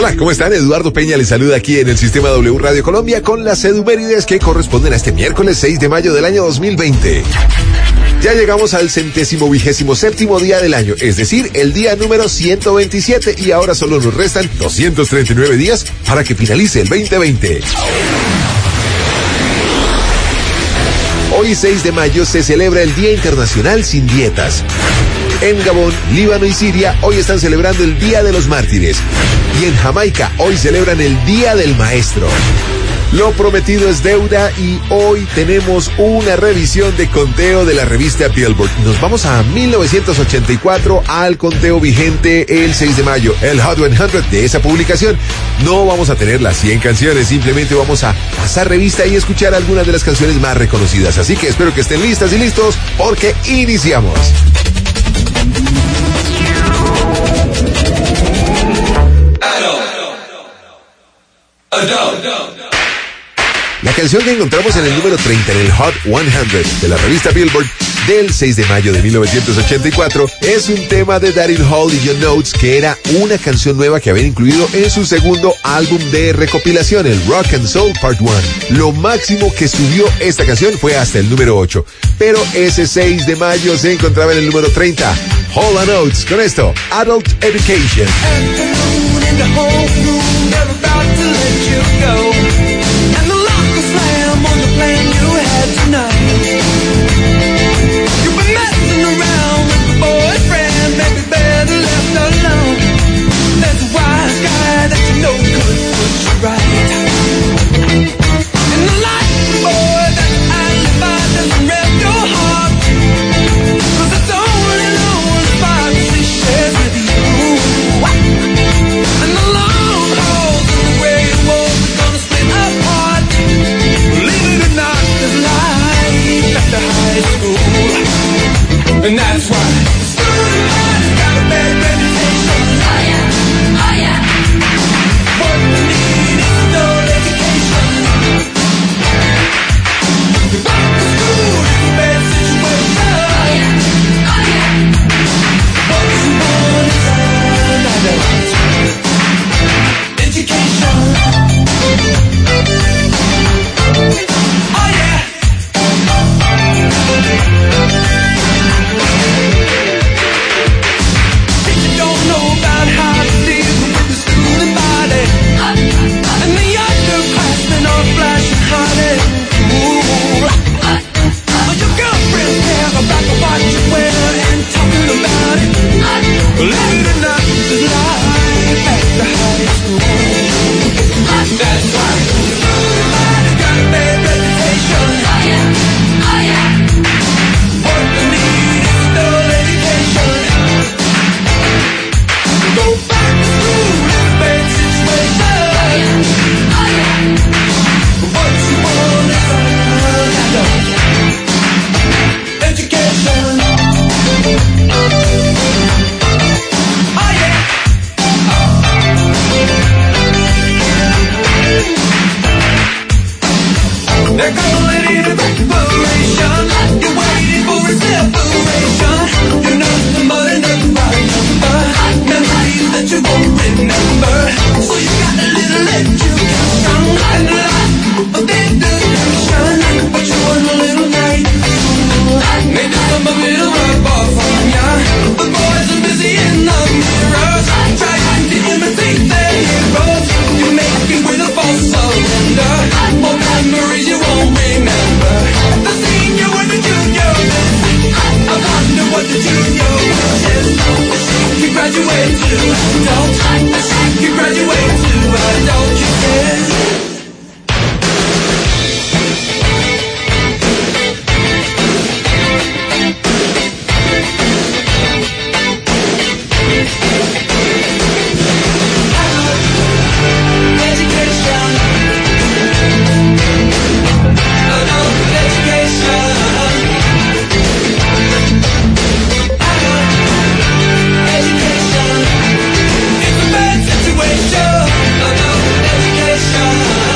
Hola, ¿cómo están? Eduardo Peña les saluda aquí en el Sistema W Radio Colombia con las edumérides que corresponden a este miércoles 6 de mayo del año 2020. Ya llegamos al 127º día del año, es decir, el día número 127, y ahora solo nos restan 239 días para que finalice el 2020. Hoy 6 de mayo se celebra el Día Internacional Sin Dietas. En Gabón, Líbano y Siria hoy están celebrando el Día de los Mártires. Y en Jamaica hoy celebran el Día del Maestro. Lo prometido es deuda y hoy tenemos una revisión de conteo de la revista Billboard. Nos vamos a 1984 al conteo vigente el 6 de mayo, el Hot 100 de esa publicación. No vamos a tener las 100 canciones, simplemente vamos a pasar revista y escuchar algunas de las canciones más reconocidas. Así que espero que estén listas y listos porque iniciamos. La canción que encontramos en el número 30 en el Hot 100 de la revista Billboard del 6 de mayo de 1984 es un tema de Daryl Hall y John Oates, que era una canción nueva que habían incluido en su segundo álbum de recopilación, el Rock and Soul Part 1. Lo máximo que subió esta canción fue hasta el número 8, pero ese 6 de mayo se encontraba en el número 30. Hall and Oates con esto, Adult Education. Slam on the plan you had tonight. You've been messing around with the boyfriend, maybe better left alone. There's a wise guy that you know could put you right. And the life, boy, that I live by doesn't rep your heart, 'cause it's only known if I see shares with you. And the long hauls and the gray walls are gonna split apart. After high school, and that's why student life has got a bad reputation. Oh yeah, oh yeah. What we need is adult education. The back to school is a bad situation. Oh yeah, oh yeah. What you want is an adult education. Oh yeah. If you don't know about how to deal with the student body and the underclassmen are flashing hot and cool, or your girlfriend care about what you wear and talking about it, believe it or not, this is life after high school. That's why student body's got a bad reputation. Oh yeah, oh yeah. What we need is adult education. Go back to school is a bad situation. Oh yeah, what you want is an adult education. Oh yeah. They're calling it a declaration. You're waiting for a separation. You know somebody knows my number. Memories that you won't remember. So you got a little education and a lot of dedication. But you want a little night school. Maybe some of it'll rub off on ya. The boys are busy in the mirrors, trying to imitate their heroes. You're making with a false surrender. More memories you won't remember. The senior with the junior is. I wonder what the junior is. You graduate to adult. You graduate to adult, you said. It's a bad situation.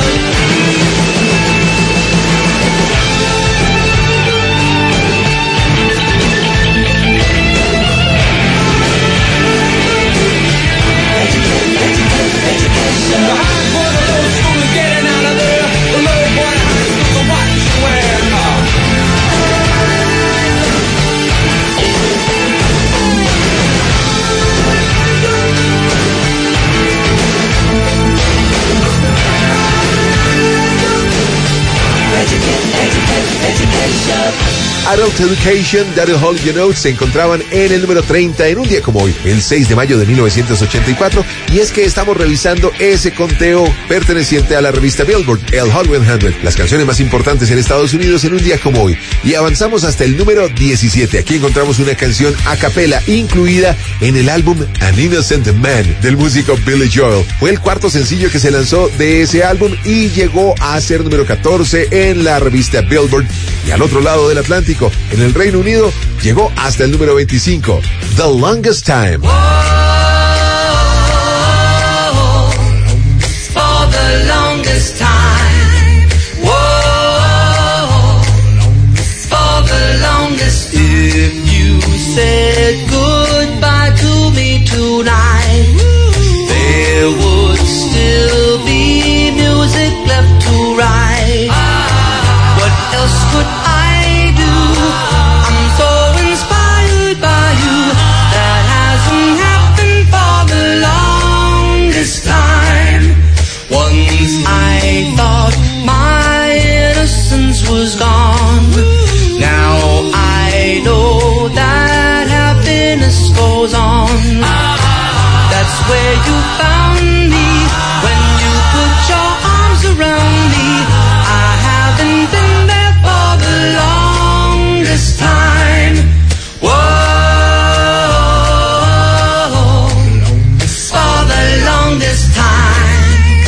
Adult Education, That'll Hold Your Notes se encontraban en el número 30 en un día como hoy, el 6 de mayo de 1984, y es que estamos revisando ese conteo perteneciente a la revista Billboard, el Hot 100, las canciones más importantes en Estados Unidos en un día como hoy, y avanzamos hasta el número 17. Aquí encontramos una canción a capela incluida en el álbum An Innocent Man del músico Billy Joel. Fue el cuarto sencillo que se lanzó de ese álbum y llegó a ser número 14 en la revista Billboard. Y al otro lado del Atlántico, en el Reino Unido, llegó hasta el número 25, The Longest Time. For the longest time. Whoa, for the longest. If you said goodbye to me tonight, there would still be music left to write. What else could I do? I'm so inspired by you. That hasn't happened for the longest time. Once I thought my innocence was gone. Now I know that happiness goes on. That's where you found me when you put your arms around me. I haven't been there for the longest time. Whoa, for the longest time.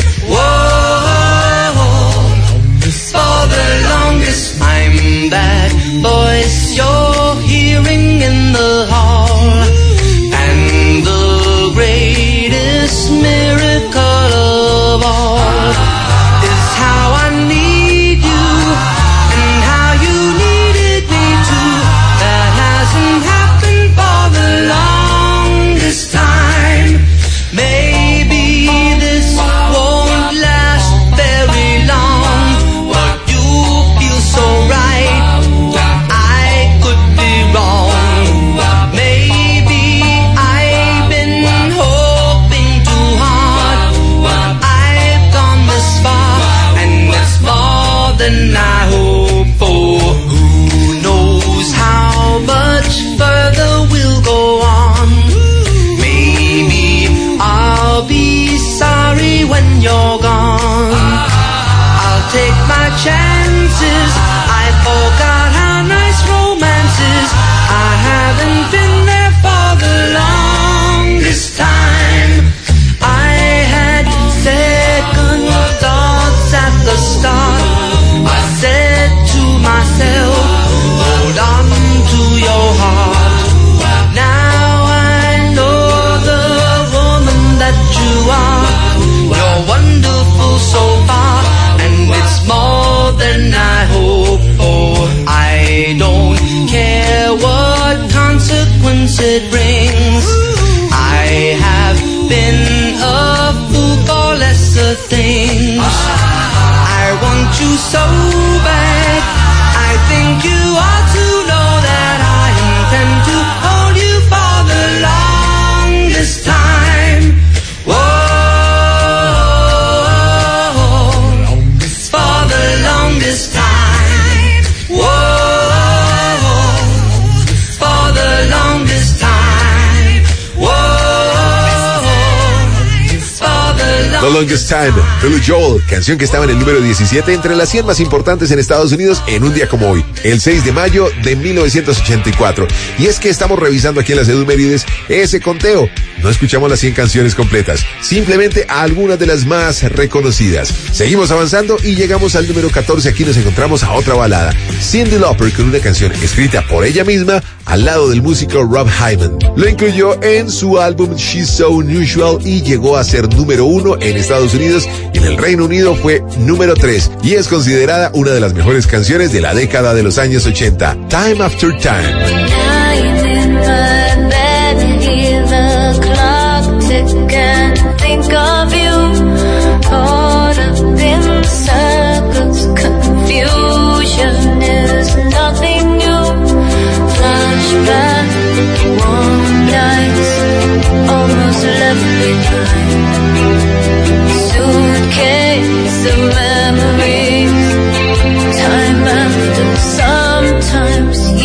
Whoa, for the longest time. That voice you're hearing in the hall, and the greatest miracle of all is how I need you and how you needed me too. That hasn't happened for the longest time. Maybe this won't last very long, but you feel so right. I could be wrong. Maybe I've been hoping too hard, but I've gone this far, and it's more than I hoped for. Who knows how much further we'll go on? Maybe I'll be sorry when you're gone. I'll take my chances. I forgot how nice romance is. I haven't been there for the longest time. I had second thoughts at the start. I said to myself, hold on to your heart. Now I know the woman that you are. You're wonderful so far, and it's more than I hoped for. I don't care what consequence it brings. I have been a fool for lesser things. I want you so bad. I think you ought to know that I intend to hold you for the longest time. Whoa, for the longest time. Whoa, for the longest time. Whoa, for the The Longest Time, Billy Joel, canción que estaba en el número 17 entre las 100 más importantes en Estados Unidos en un día como hoy, el 6 de mayo de 1984. Y es que estamos revisando aquí en las Edumérides ese conteo. No escuchamos las 100 canciones completas, simplemente a algunas de las más reconocidas. Seguimos avanzando y llegamos al número 14. Aquí nos encontramos a otra balada, Cyndi Lauper, con una canción escrita por ella misma al lado del músico Rob Hyman. Lo incluyó en su álbum She's So Unusual y llegó a ser número 1 en Estados Unidos, y en el Reino Unido fue número 3 y es considerada una de las mejores canciones de la década de los años 80. Time After Time. Think of you, caught up in circles. Confusion is nothing new. Flashback, warm nights, almost left behind. Suitcase of memories. Time after, sometimes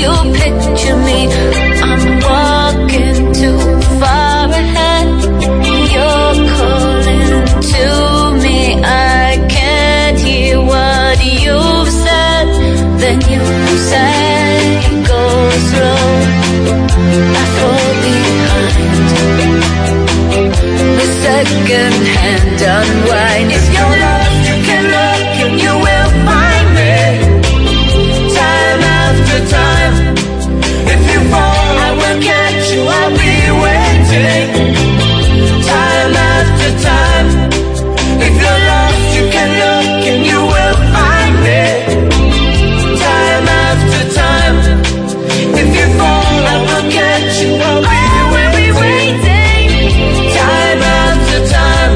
second-hand unwind. If you're lost, you can look and you will find me. Time after time. If you fall, I will catch you, I'll be waiting. Time after time. If you're lost, you can look and you will find me. Time after time. If you fall, I will catch you, I'll be waiting. Time after time.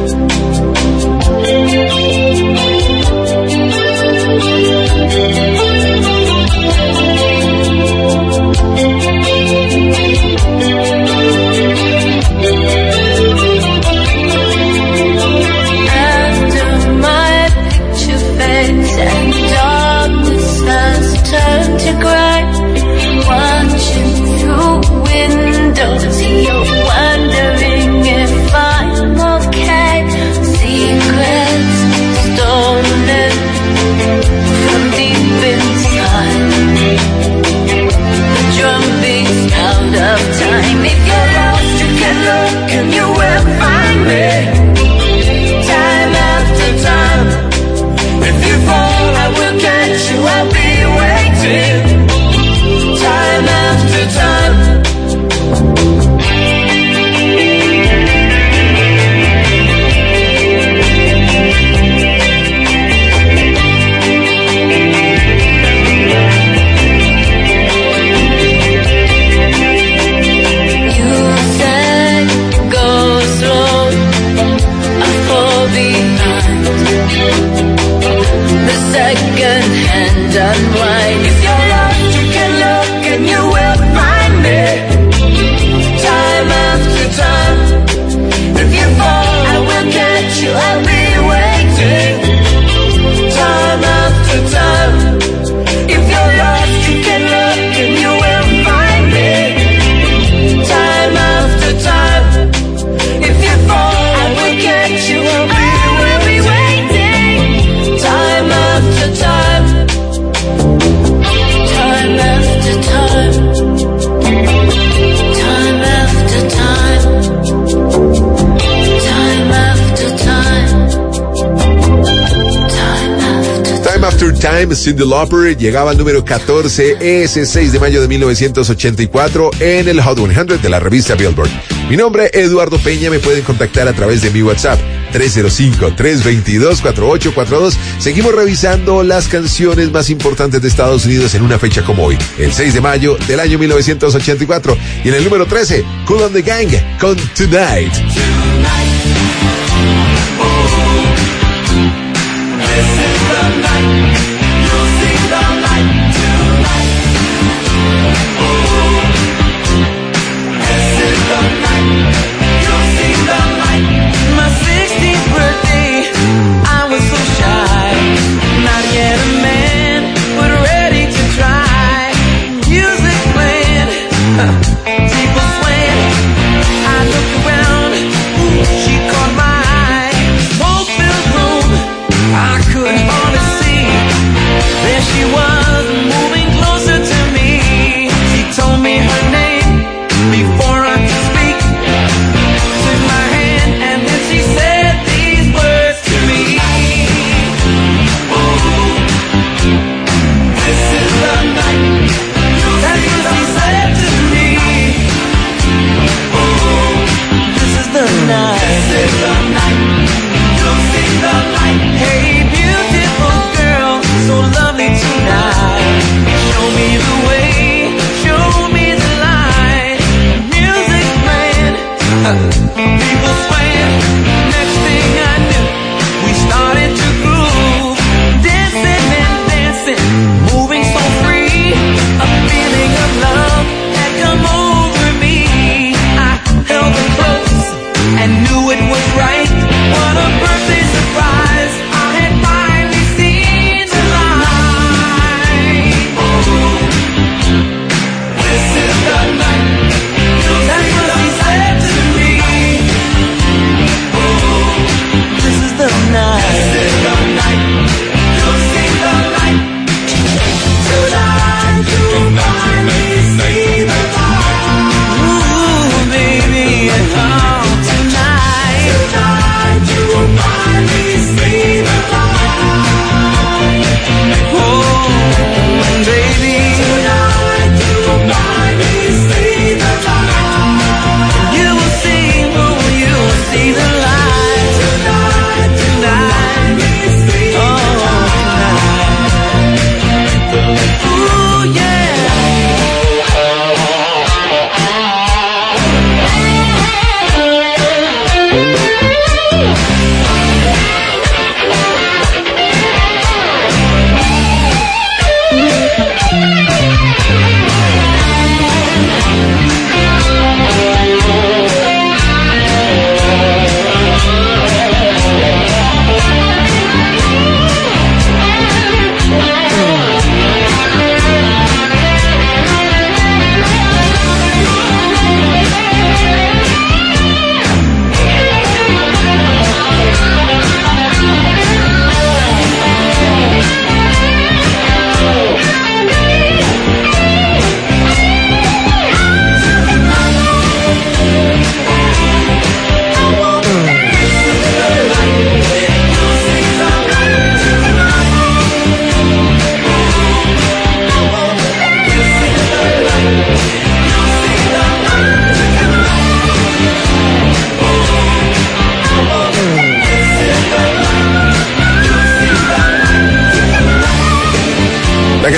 After my picture fades and darkness has turned to gray, watching through windows, you're wondering if I'm okay. Secrets stolen from deep inside. The drum beats out of time. If you're lost, you can look and you will find me. Time after time. If you fall, I will catch you, I'll be waiting. Time after time. You said go slow, I fall behind. The second-hand unwind. If you're lost, you can look and you will find me. Time after time. If you fall, I will catch you, I'll be waiting. Time after time. If you're lost, you can look and you will find me. Time after time. If you fall, I will catch you, I'll be waiting. Time after time. Time after time. Time after time. Time after time. Time after time. Time After Time, Cyndi Lauper, llegaba al número 14 ese 6 de mayo de 1984 en el Hot 100 de la revista Billboard. Mi nombre es Eduardo Peña, me pueden contactar a través de mi WhatsApp 305-322-4842. Seguimos revisando las canciones más importantes de Estados Unidos en una fecha como hoy, el 6 de mayo del año 1984. Y en el número 13, Kool and the Gang con Tonight. My 16th birthday, I was so shy, not yet a man, but ready to try. Music playing, people swaying. I looked around, she caught my eye. Smoke-filled room, I couldn't hardly see.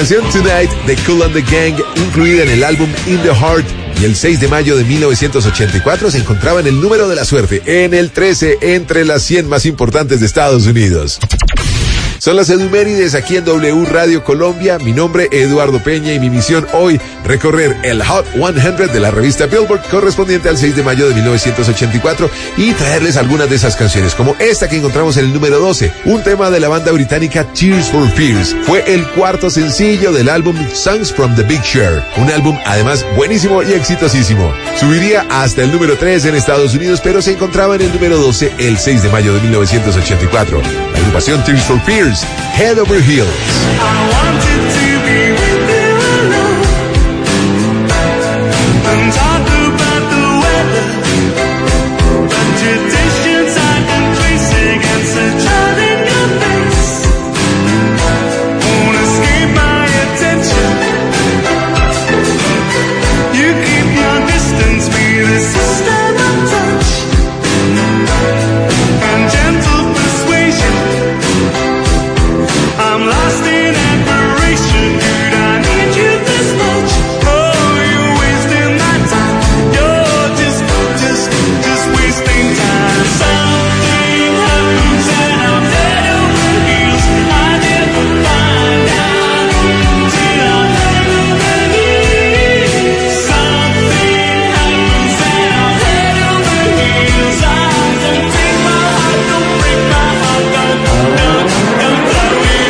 canción Tonight de Kool and the Gang, incluida en el álbum In the Heart, y el 6 de mayo de 1984 se encontraba en el número de la suerte, en el 13 entre las 100 más importantes de Estados Unidos. Son las efemérides aquí en W Radio Colombia. Mi nombre es Eduardo Peña y mi misión hoy recorrer el Hot 100 de la revista Billboard correspondiente al 6 de mayo de 1984 y traerles algunas de esas canciones, como esta que encontramos en el número 12, un tema de la banda británica Tears for Fears. Fue el cuarto sencillo del álbum Songs from the Big Share, un álbum además buenísimo y exitosísimo. Subiría hasta el número 3 en Estados Unidos, pero se encontraba en el número 12 el 6 de mayo de 1984. La agrupación Tears for Fears, Head Over Heels. I wanted to be with you alone and talk about the weather, the traditions I've been tracing against the child in your face. Won't escape my attention. You keep your distance, be the system of touch and gentle persuasion. I'm lost in admiration, dude, I need you this much. Oh, you're wasting my time. You're just wasting time. Something happens and I'm head over heels. I never find out till I'm head over heels. Something happens and I'm head over heels. I don't take my heart, don't break my heart, don't blow it.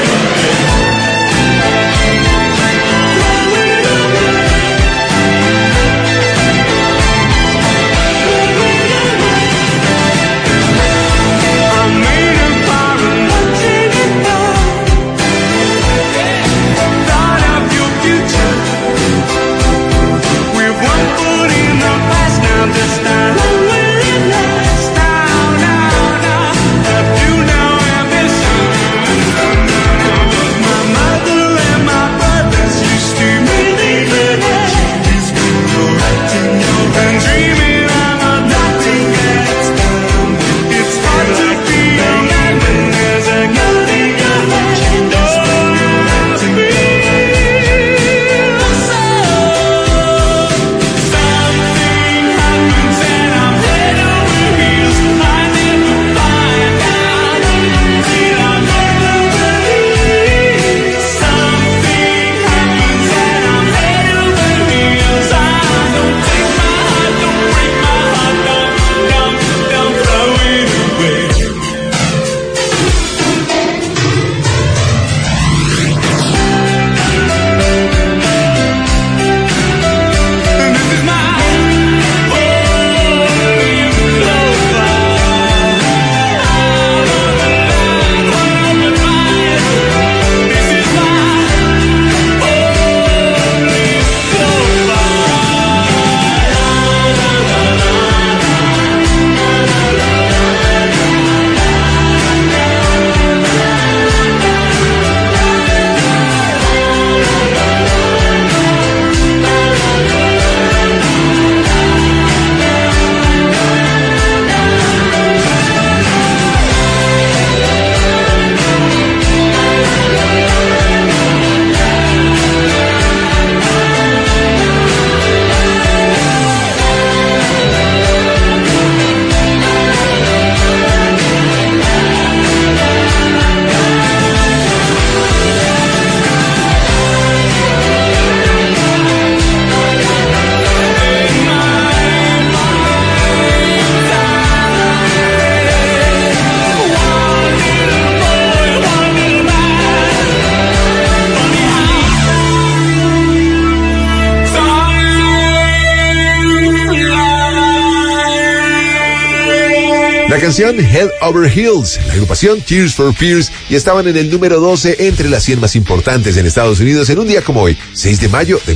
La canción Head Over Heels, la agrupación Tears for Fears, y estaban en el número 12 entre las 100 más importantes en Estados Unidos en un día como hoy, 6 de mayo de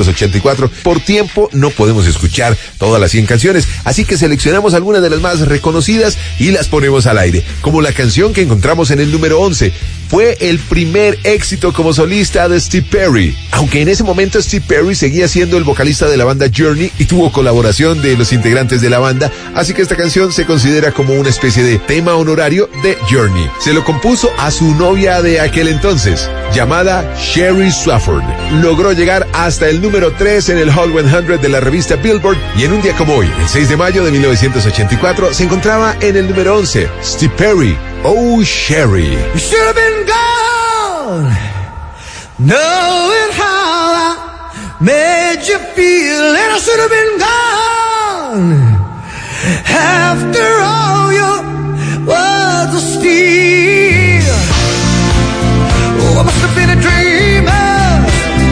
1984. Por tiempo no podemos escuchar todas las 100 canciones, así que seleccionamos algunas de las más reconocidas y las ponemos al aire, como la canción que encontramos en el número 11, fue el primer éxito como solista de Steve Perry. Aunque en ese momento Steve Perry seguía siendo el vocalista de la banda Journey y tuvo colaboración de los integrantes de la banda, así que esta canción se considera como una especie de tema honorario de Journey. Se lo compuso a su novia de aquel entonces, llamada Sherry Swafford. Logró llegar hasta el número 3 en el Hot 100 de la revista Billboard y en un día como hoy, el 6 de mayo de 1984, se encontraba en el número 11, Steve Perry, Oh Sherry. You should have been gone, knowing how I made you feel, and I should have been gone. After all your words of steel, oh, I must have been a dreamer,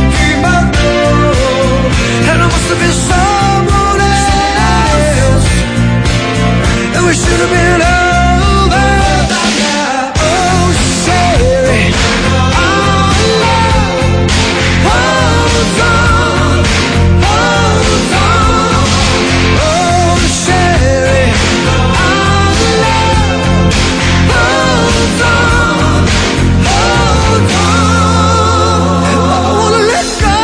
and I must have been someone else, and we should have been over by now. Oh, Sherry, our love holds on, holds on. Oh, Sherry, our love holds on, holds on. I wanna let go.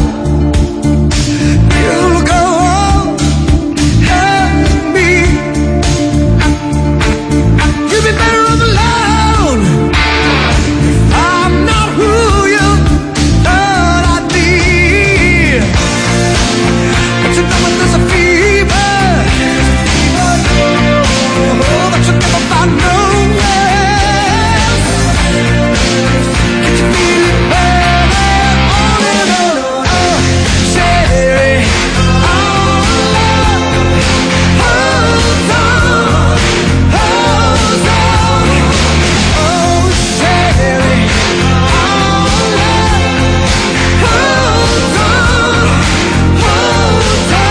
You go on, help me. You'd be better off alone. I'm not who you thought I'd be. But you know when there's a fever, oh, that you never find nowhere else. Get you feeling better on and on. Oh, Sherry, our love holds on, holds on. Oh, Sherry, our love holds on, holds on.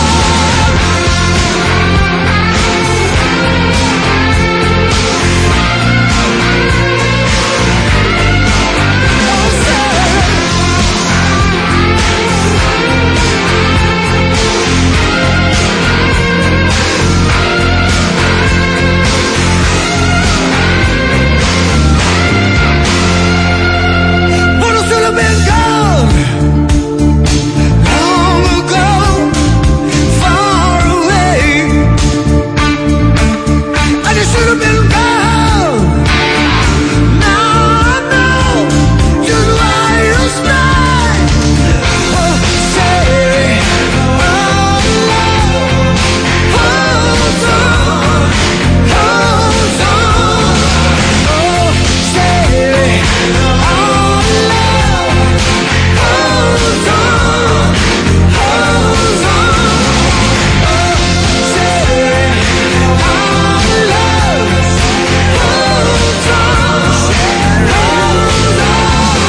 But I should have been gone long ago, far away. I just should have been gone. Now I know just why you stay. Oh, Sherry, our love holds on, holds on. Oh, Sherry, our love holds on, holds on. Oh, Sherry, our love holds on, holds on.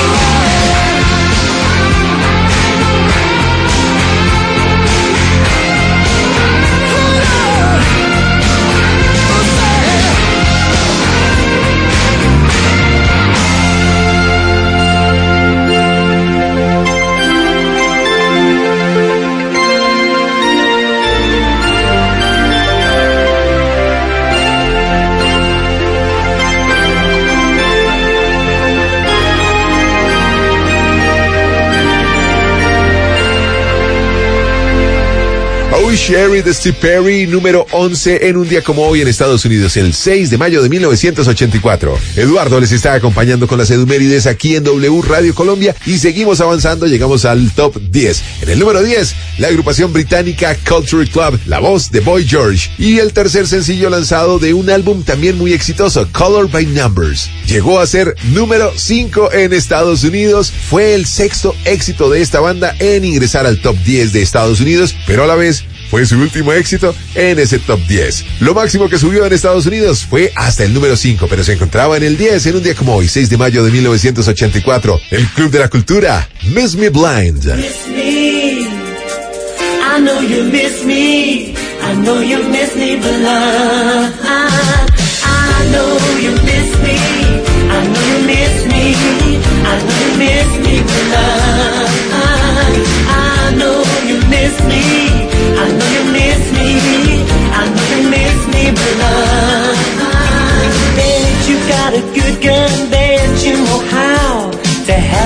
Oh Sherry de Steve Perry, número 11 en un día como hoy en Estados Unidos, el 6 de mayo de 1984. Eduardo les está acompañando con las Edumérides aquí en W Radio Colombia y seguimos avanzando, llegamos al top 10. En el número 10, la agrupación británica Culture Club, la voz de Boy George, y el tercer sencillo lanzado de un álbum también muy exitoso, Color by Numbers. Llegó a ser número 5 en Estados Unidos, fue el sexto éxito de esta banda en ingresar al top 10 de Estados Unidos, pero a la vez fue su último éxito en ese top 10. Lo máximo que subió en Estados Unidos fue hasta el número 5, pero se encontraba en el 10 en un día como hoy, 6 de mayo de 1984. El Club de la Cultura, Miss Me Blind. Miss me, I know you miss me, I know you miss me blind. I know you miss me, I know you miss me, I know you miss me blind. I know you miss me, I know you miss me, I know you miss me blind. Bet you got a good gun, bet you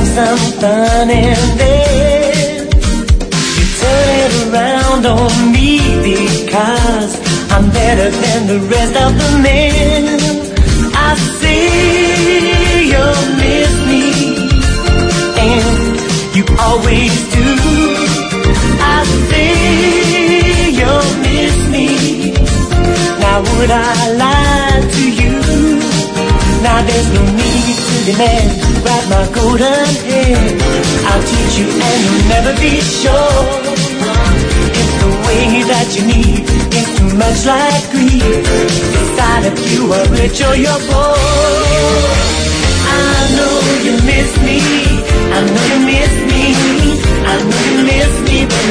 have some fun and then you turn it around on me because I'm better than the rest of the men. I see you'll miss me and you always do. I see you'll miss me. Now would I lie to you? Now there's no need to demand. Grab my golden hand, I'll teach you and you'll never be sure. If the way that you need is too much like greed, decide if you are rich or you're poor. I know you miss me, I know you miss me, I know you miss me, but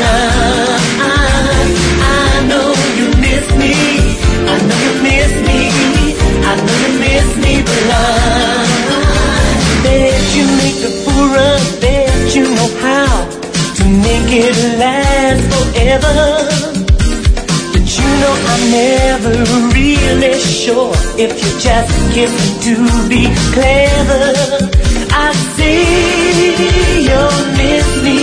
I know you miss me, I know you miss me, I know you miss me, but bet you make the fool run, bet you know how to make it last forever. But you know I'm never really sure if you're just kissing to be clever. I see you'll miss me,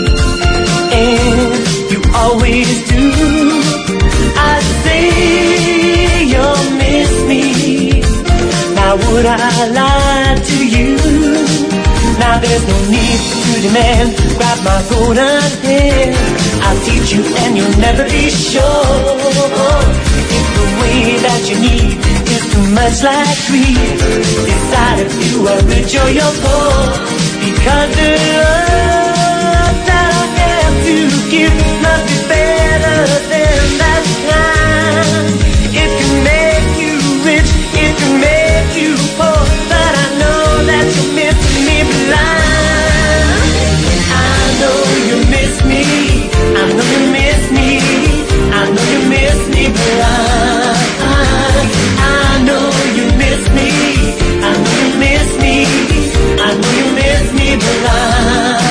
and you always do. I see you'll miss me. Now would I lie to you? Now there's no need to demand. Grab my golden hand, I'll teach you and you'll never be sure. If the way that you need is too much like greed, decide if you are rich or you're poor. Because the love that I have to give must be better than that kind. It can make you rich, it can make you poor, but I know that you miss me blind. I know you miss me, I know you miss me, I know you miss me blind. I know you miss me, I know you miss me, I know you miss me blind.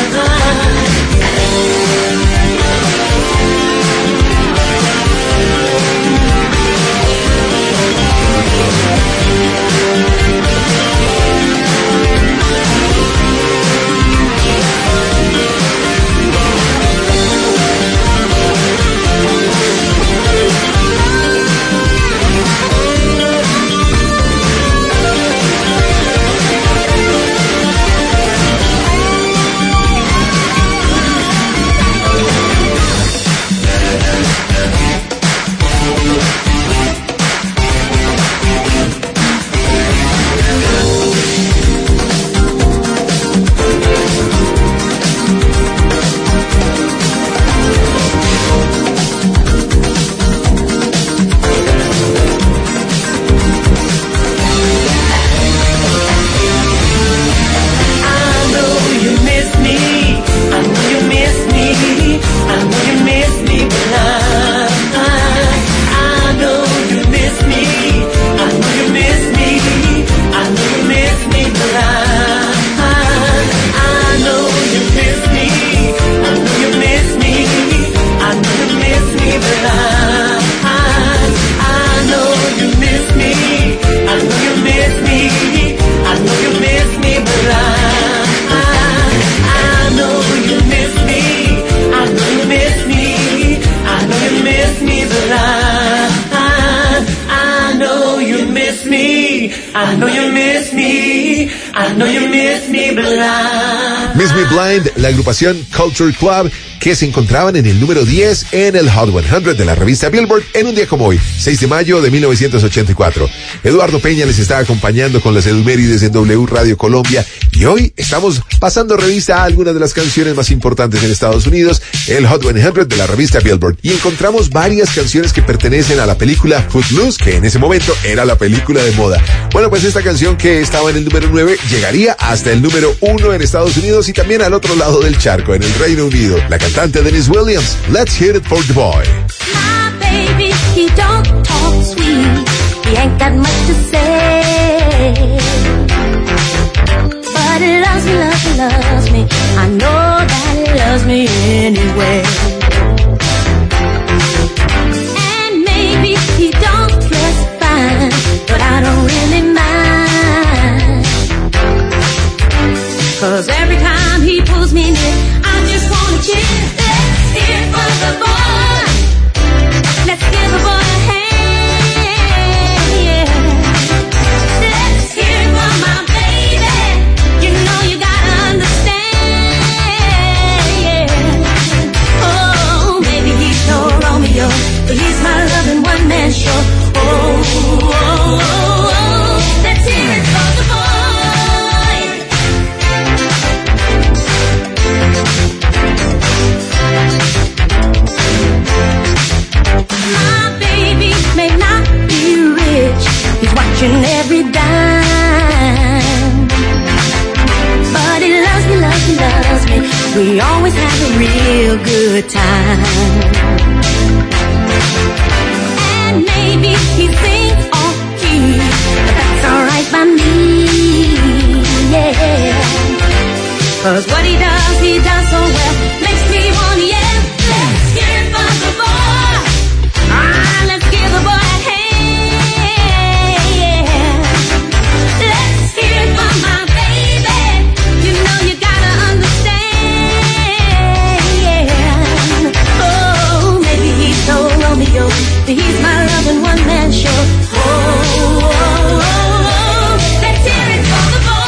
I know you miss me, I know you miss me blind. Miss Me Blind, la agrupación Culture Club, que se encontraban en el número 10 en el Hot 100 de la revista Billboard en un día como hoy, 6 de mayo de 1984. Eduardo Peña les está acompañando con las efemérides en W Radio Colombia y hoy estamos pasando revista a algunas de las canciones más importantes en Estados Unidos, el Hot 100 de la revista Billboard, y encontramos varias canciones que pertenecen a la película Footloose, que en ese momento era la película de moda. Bueno, pues esta canción que estaba en el número 9 llegaría hasta el número 1 en Estados Unidos y también al otro lado del charco, en el Reino Unido. La cantante Denise Williams, Let's Hit It for the Boy. My baby, he don't talk sweet, he ain't got much to say, but he loves me, loves me, loves me, I know that he loves me anyway. And maybe he don't dress fine, but I don't really mind, 'cause every time every dime. But he loves me, loves me, loves me. We always have a real good time. And maybe he thinks off key, but that's alright by me, yeah. 'Cause what he does so well, makes me wanna yell. Let's hear it from the boy. Let's give the boy a hand, yeah. Let's hear it from my baby. You know you gotta understand, yeah. Oh, maybe he's so Romeo, but he's my loving one-man show. Oh, oh, oh, let's hear it from the boy.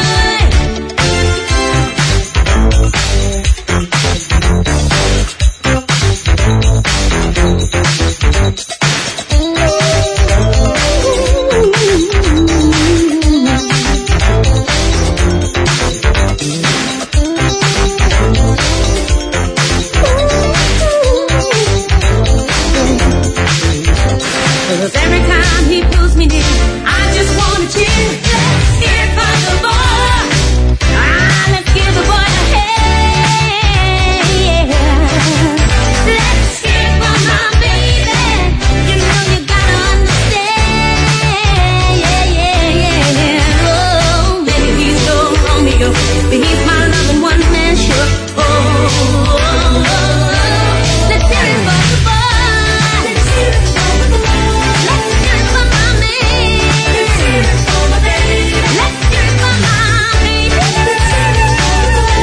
Every time he pulls me near, I just wanna cheer. Let's hear it from the boy. Let's give the boy a hand, yeah. Let's hear it from my baby. You know you gotta understand, yeah, yeah, yeah. Oh, maybe he's so Romeo, but he's my loving one-man show. Oh, oh, oh, oh. Let's hear it from the boy. Let's hear it from the boy. Let's hear it from my man. Let's hear it from my baby. Let's hear it from my baby. Let's hear it from the boy.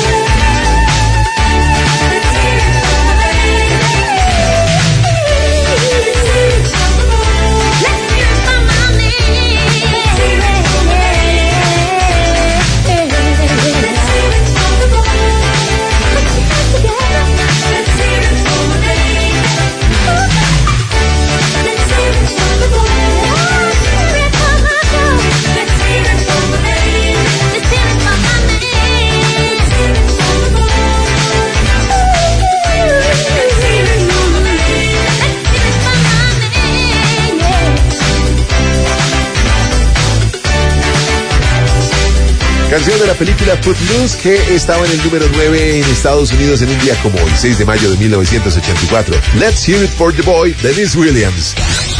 Let's hear it from my baby. Let's hear it from the boy. Let's hear it from my man. Let's hear it from my baby. Let's hear it from the boy. Let's get together. Let's hear it from my baby. Let's hear it from the boy. Let's hear it from my girl. Let's hear it from my baby. Let's hear it from my man. Let's hear it from the boy. Let's hear it from my baby. Let's hear it from my man. Canción de la película Footloose que estaba en el número 9 en Estados Unidos en un día como hoy, 6 de mayo de 1984. Let's Hear It for the Boy, Dennis Williams.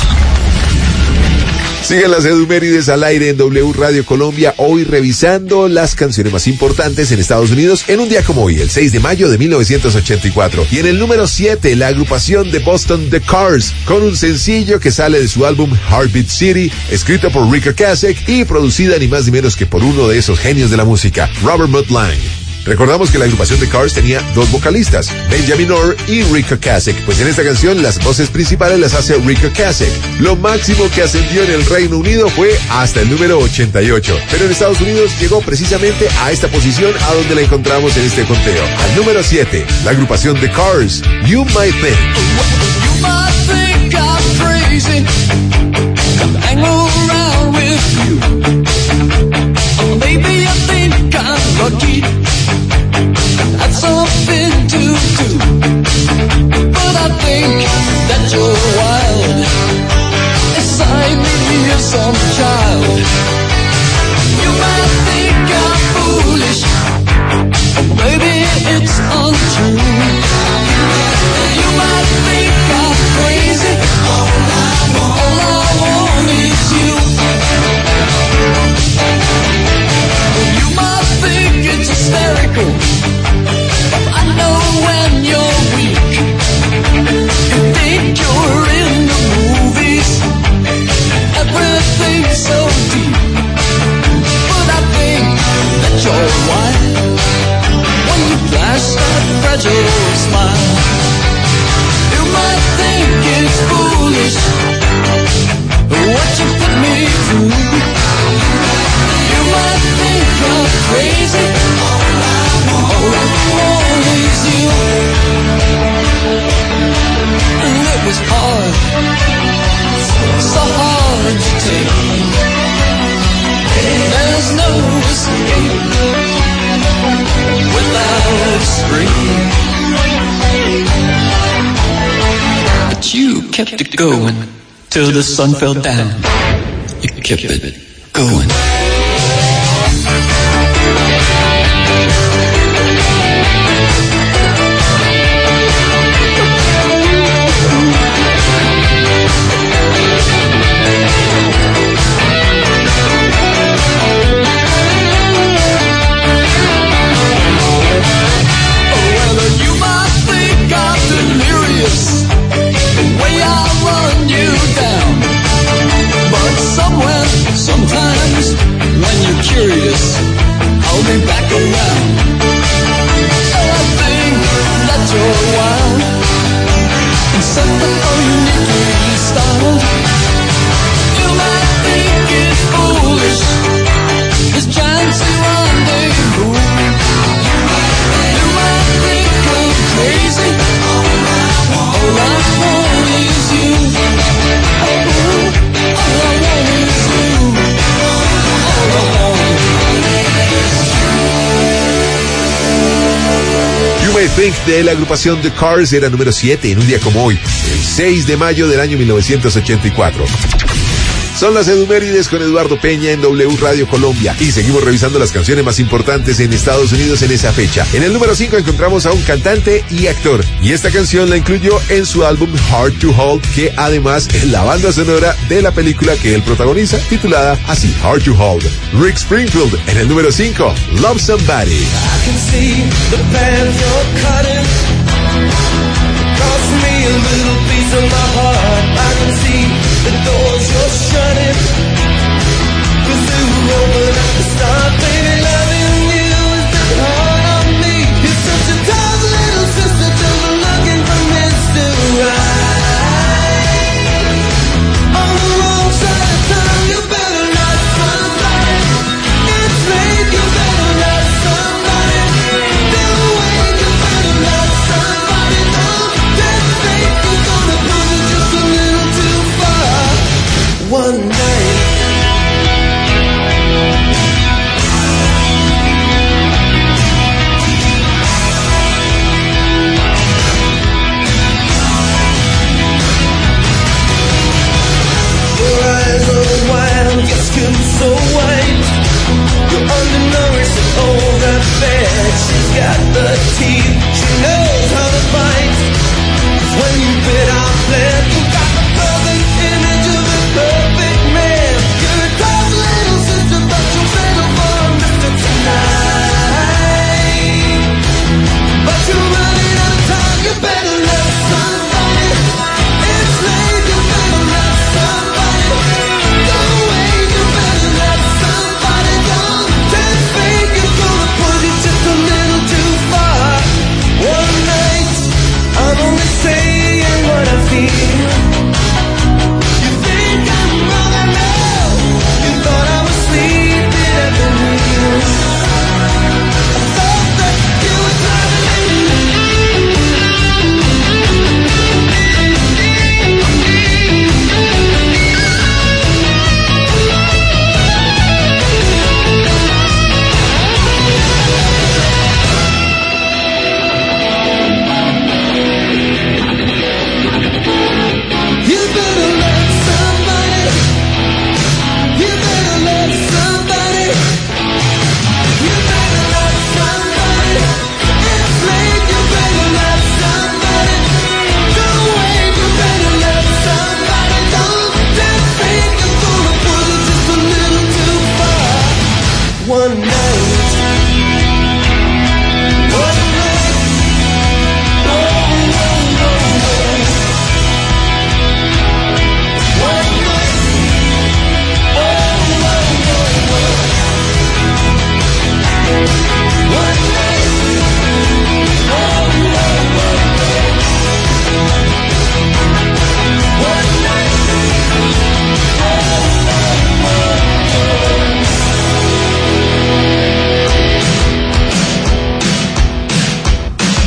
Siguen las Edumérides al aire en W Radio Colombia, hoy revisando las canciones más importantes en Estados Unidos en un día como hoy, el 6 de mayo de 1984. Y en el número 7, la agrupación de Boston The Cars, con un sencillo que sale de su álbum Heartbeat City, escrito por Rick Ocasek y producida ni más ni menos que por uno de esos genios de la música, Robert Mudline. Recordamos que la agrupación The Cars tenía dos vocalistas, Benjamin Orr y Rick Ocasek, pues en esta canción las voces principales las hace Rick Ocasek. Lo máximo que ascendió en el Reino Unido fue hasta el número 88, pero en Estados Unidos llegó precisamente a esta posición a donde la encontramos en este conteo. Al número 7, la agrupación The Cars, You Might Think. You might think I'm crazy, hang around with you. Maybe I think I'm lucky, that's something to do. But I think that you're wild, inside me you're some child. You might think I'm foolish, or maybe it's untrue. You might think I'm crazy, all I want is you. You might think it's hysterical, but I know when you're weak. You think you're in the movies, everything's so deep. But I think that you're wild when you flash that fragile smile. You might think it's foolish what you put me through. You might think I'm crazy, all I want is you. And it was hard, so hard to take. There's no escape without a scream. But you kept it going till the sun fell down. You kept it going. Sometimes, when you're curious, hold me back around. I think that you're wild and somehow uniquely styled. You might think it's foolish, this chance rendezvous. You might think I'm crazy, all I want is you. You May Think de la agrupación The Cars era número 7 en un día como hoy, el 6 de mayo del año 1984. Son las Edumérides con Eduardo Peña en W Radio Colombia y seguimos revisando las canciones más importantes en Estados Unidos en esa fecha. En el número 5 encontramos a un cantante y actor y esta canción la incluyó en su álbum Hard to Hold, que además es la banda sonora de la película que él protagoniza, titulada así, Hard to Hold. Rick Springfield en el número 5, Love Somebody. I can see the path you're cutting. Cost me a little piece of my heart. I can see the doors you're shutting. 'Cause they were open at the start. Baby, loving you is the heart of me. You're such a tough little sister, just looking for Mr. Right. On the wrong side of town, you better not somebody. It's late, you better not somebody. Still awake, you better not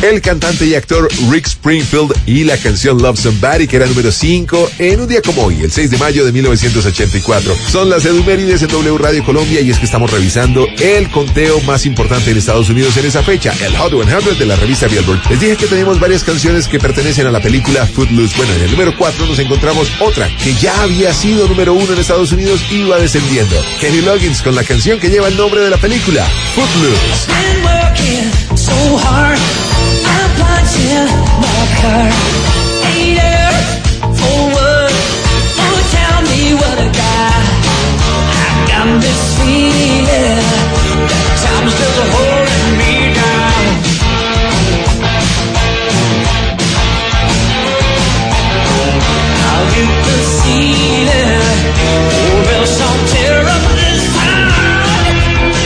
El cantante y actor Rick Springfield y la canción Love Somebody, que era número 5 en un día como hoy, el 6 de mayo de 1984. Son las edumérides en W Radio Colombia y es que estamos revisando el conteo más importante en Estados Unidos en esa fecha, el Hot 100 de la revista Billboard. Les dije que tenemos varias canciones que pertenecen a la película Footloose. Bueno, en el número 4 nos encontramos otra que ya había sido número 1 en Estados Unidos y iba descendiendo. Kenny Loggins con la canción que lleva el nombre de la película, Footloose. Been working so hard, I'm punching my card. 8 hours for what? Oh, tell me what I got. I got this feeling that time's just holding me down. I'll get the ceiling, or else I'll tear up this town.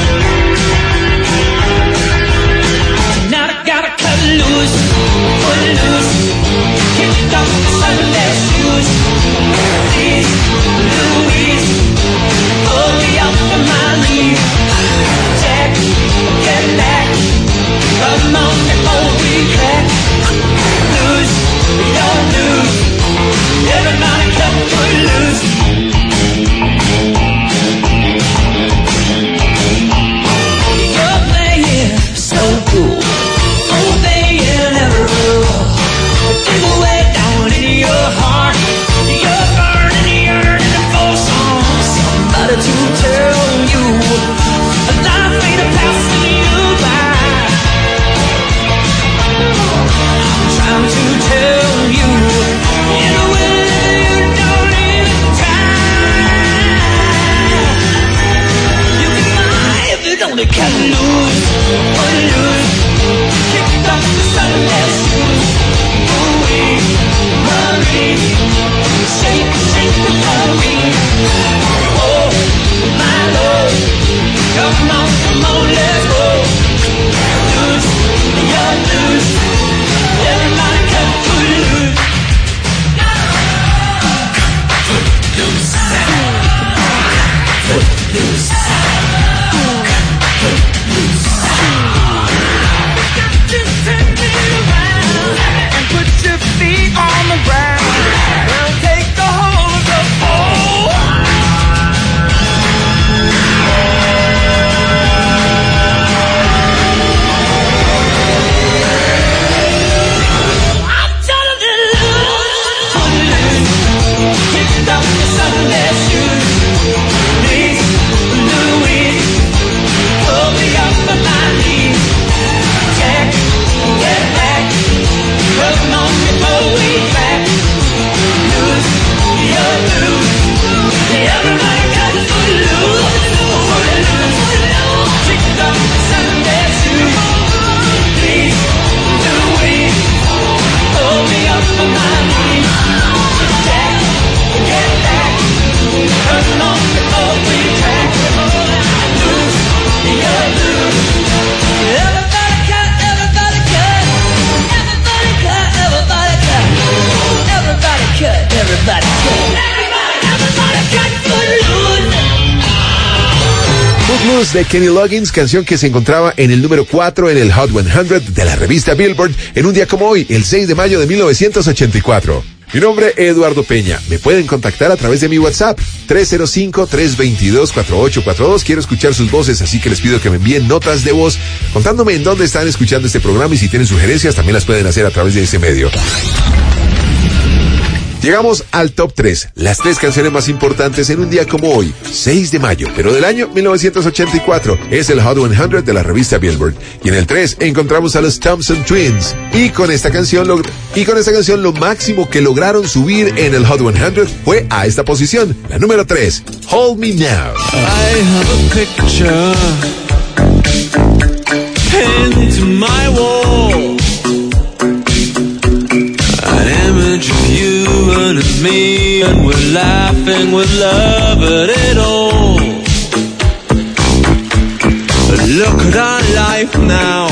Tonight I gotta cut loose, put loose, kick off the Sunday shoes. Please, Louise, pull me up from my knees. Jack, get back, come on before we crack. Lose, don't lose, everybody cut put loose. You're playing so cool, obeying every rule. Dig away down in your heart, you're burning, yearning for somebody to tell you a life ain't passing you by. I'm trying to tell you in a way you don't even try. You can lie if you don't cut loose, put loose, kick off the Sunday shoes. Ooh-wee, Marie, shake, shake the Marie. Oh, my Lord, come on, let's go. Loose, you're loose, everybody cut put loose. Footloose, footloose, footloose. Just turn me around and put your feet on the ground. Well, take the whole of the pole. I'm telling you, footloose, kicked off the Sunday shoes. Please, Louise, pull me up on my knees. Jack, get back, come on before we crack. Lose, you're loose, everybody got to lose. Kicked off the Sunday shoes. Please, Louise, pull me up on my knees. Jack, get back, come on before we crack. Lose, you're loose. Everybody cut, everybody cut. Everybody cut, everybody cut. Everybody cut, everybody cut. Everybody cut, footloose. Footloose de Kenny Loggins, canción que se encontraba en el número 4 en el Hot 100 de la revista Billboard en un día como hoy, el 6 de mayo de 1984. Mi nombre es Eduardo Peña. Me pueden contactar a través de mi WhatsApp, 305-322-4842. Quiero escuchar sus voces, así que les pido que me envíen notas de voz contándome en dónde están escuchando este programa y si tienen sugerencias también las pueden hacer a través de ese medio. Llegamos al top 3, las 3 canciones más importantes en un día como hoy, 6 de mayo, pero del año 1984. Es el Hot 100 de la revista Billboard. Y en el 3 encontramos a los Thompson Twins. Y con esta canción lo máximo que lograron subir en el Hot 100 fue a esta posición, la número 3, Hold Me Now. I have a picture pinned to my wall, an image of you and of me, and we're laughing with love at it all. But look at our life now,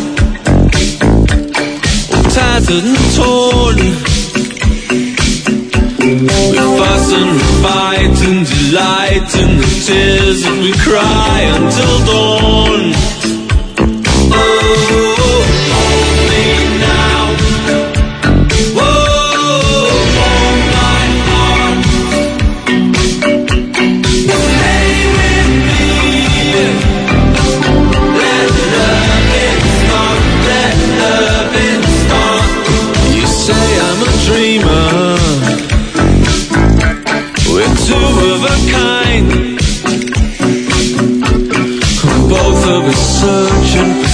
all tattered and torn. We fuss and we fight and delight in the tears that we cry until dawn. Oh, hold me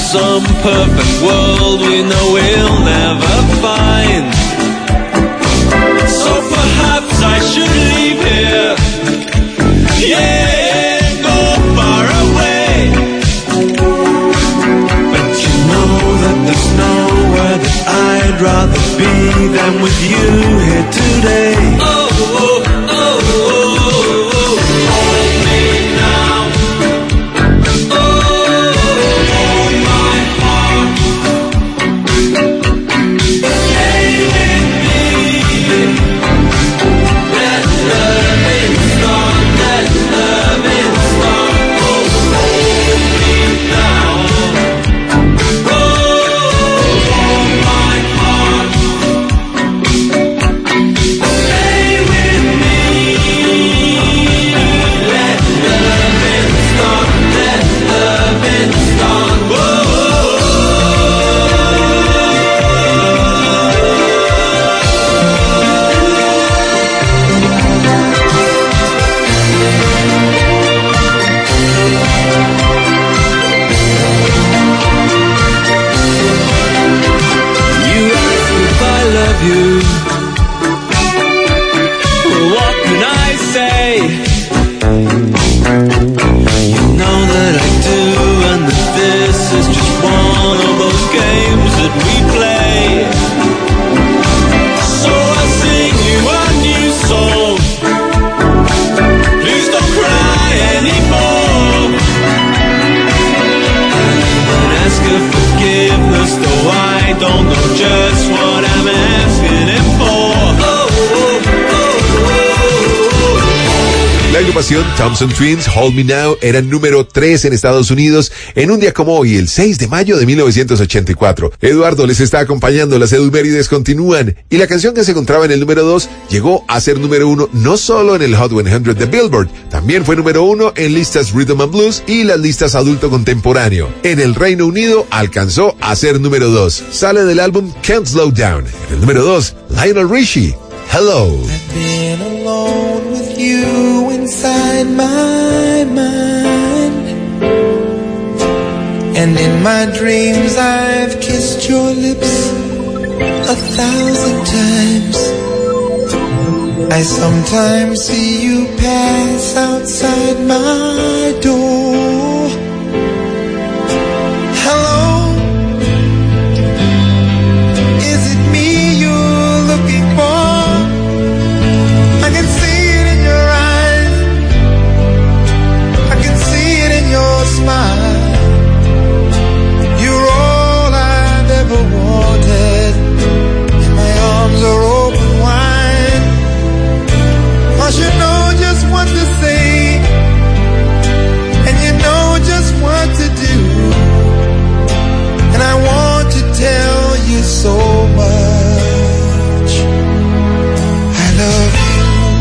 some perfect world we know we'll never find. So perhaps I should leave here, yeah, go far away. But you know that there's nowhere that I'd rather be than with you here today. Oh, oh, oh, oh, oh. Hold me now. La agrupación Thompson Twins, Hold Me Now, era número 3 en Estados Unidos en un día como hoy, el 6 de mayo de 1984. Eduardo les está acompañando, las edumérides continúan y la canción que se encontraba en el número 2 llegó a ser número 1 no solo en el Hot 100 de Billboard, también fue número 1 en listas Rhythm and Blues y las listas adulto contemporáneo. En el Reino Unido alcanzó a ser número 2. Sale del álbum Can't Slow Down. En el número 2, Lionel Richie, Hello. I've been alone with you inside my mind, and in my dreams I've kissed your lips 1,000 times. I sometimes see you pass outside my door. Hello, is it me you're looking for? I can see it in your eyes, I can see it in your smile. You're all I've ever wanted, and my arms are open wide. 'Cause you know just what to say, and you know just what to do, and I want to tell you so much. I love you.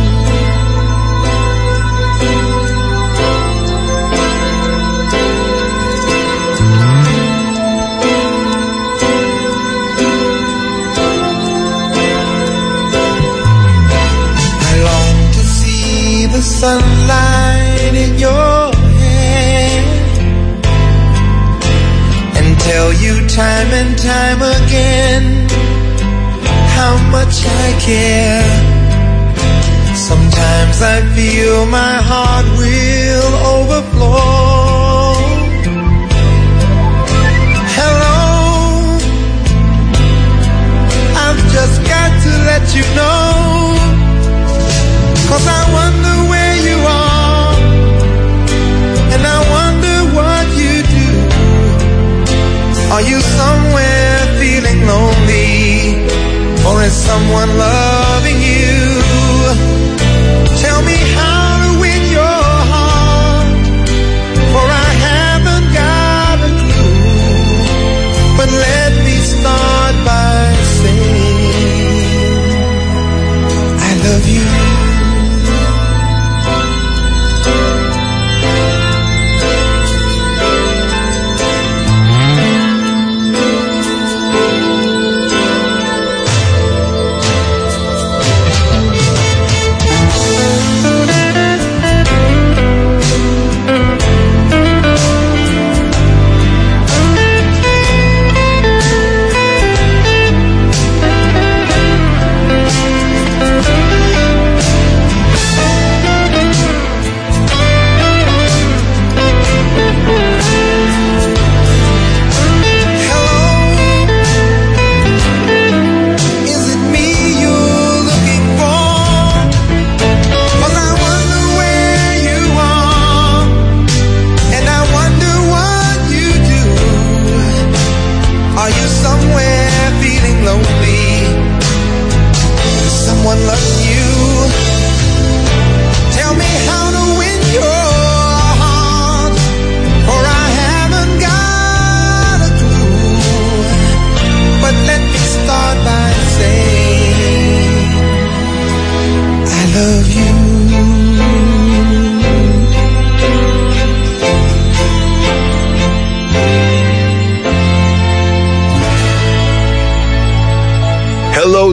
The sunlight in your hair, and tell you time and time again how much I care. Sometimes I feel my heart will overflow. Hello, I've just got to let you know, 'cause I wonder where you are, and I wonder what you do. Are you somewhere feeling lonely, or is someone loving you? Tell me how to win your heart, for I haven't got a clue. But let me start by saying I love you.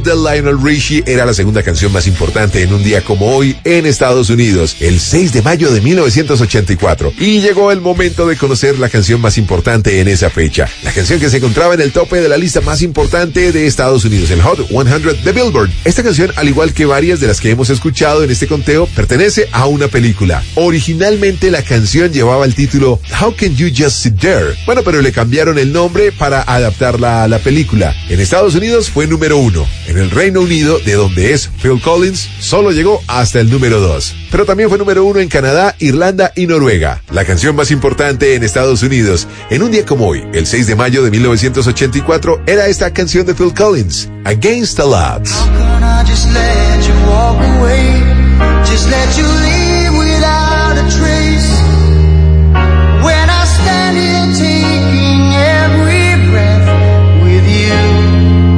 de Lionel Richie era la segunda canción más importante en un día como hoy en Estados Unidos, el 6 de mayo de 1984. Y llegó el momento de conocer la canción más importante en esa fecha. La canción que se encontraba en el tope de la lista más importante de Estados Unidos, el Hot 100 de Billboard. Esta canción, al igual que varias de las que hemos escuchado en este conteo, pertenece a una película. Originalmente la canción llevaba el título How Can You Just Sit There? Bueno, pero le cambiaron el nombre para adaptarla a la película. En Estados Unidos fue número 1. En el Reino Unido, de donde es Phil Collins, solo llegó hasta el número 2. Pero también fue número 1 en Canadá, Irlanda y Noruega. La canción más importante en Estados Unidos, en un día como hoy, el 6 de mayo de 1984, era esta canción de Phil Collins, Against the Odds. How can I just let you walk away? Just let you leave without a trace. When I stand here taking every breath with you.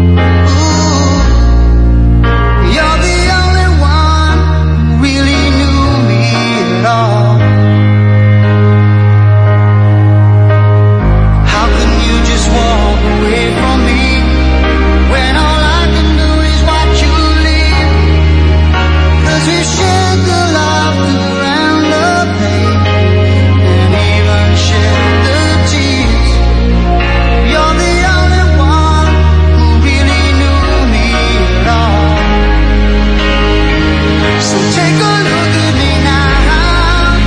Ooh, you're the only one who really knew me at all. How can you just walk away from me when all I can do is watch you leave? 'Cause we shared the laughter and the pain, and even shared the tears. You're the only one who really knew me at all. So take a look at me now.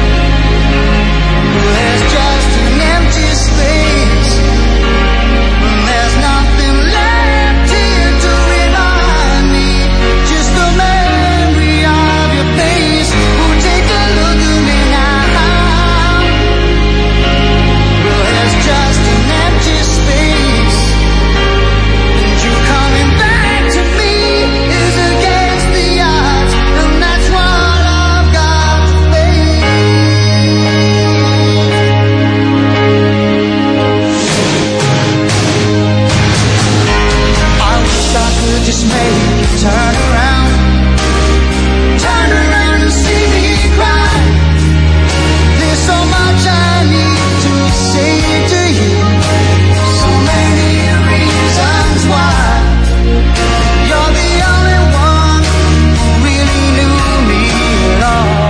There's just an empty space. There's nothing left here to remind me. Just the memory of your face. Oh, take a look at me now. There's just an empty space. And you coming back to me is against the odds. And that's what I've got to face. I wish I could just make you turn around and see me cry. There's so much I need to say to you, so many reasons why. You're the only one who really knew me at all.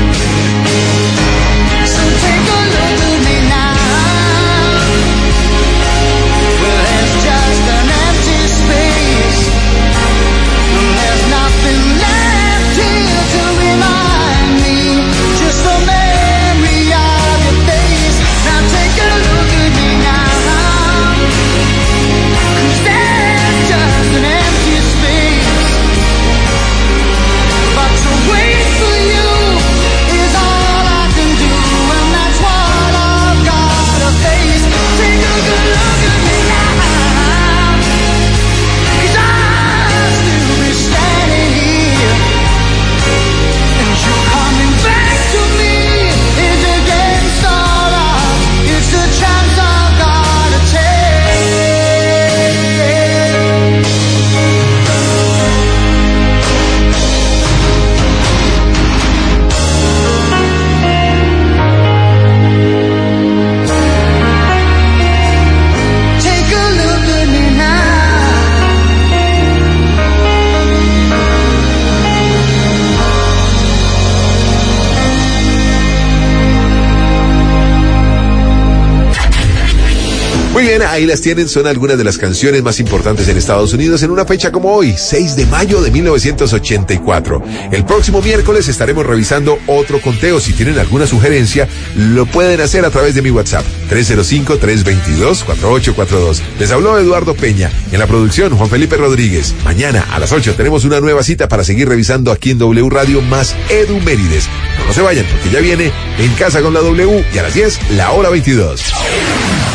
So take a look at me now. Well, there's just an empty space. There's nothing left here to remind me. Just the memory of your face. Now take a look at me now. 'Cause there's just an empty space. But to wait for you is all I can do, and that's what I've gotta face. Take a good look at me now. 'Cause I'll still be standing here. And you coming back to me is against all odds. It's the chance I've gotta take. Take a look at me now. Muy bien, ahí las tienen, son algunas de las canciones más importantes en Estados Unidos en una fecha como hoy, 6 de mayo de 1984. El próximo miércoles estaremos revisando otro conteo. Si tienen alguna sugerencia, lo pueden hacer a través de mi WhatsApp, 305-322-4842. Les habló Eduardo Peña, en la producción Juan Felipe Rodríguez. Mañana a las 8 tenemos una nueva cita para seguir revisando aquí en W Radio más Edu Mérides. No se vayan porque ya viene En Casa con la W y a las 10, la hora 22.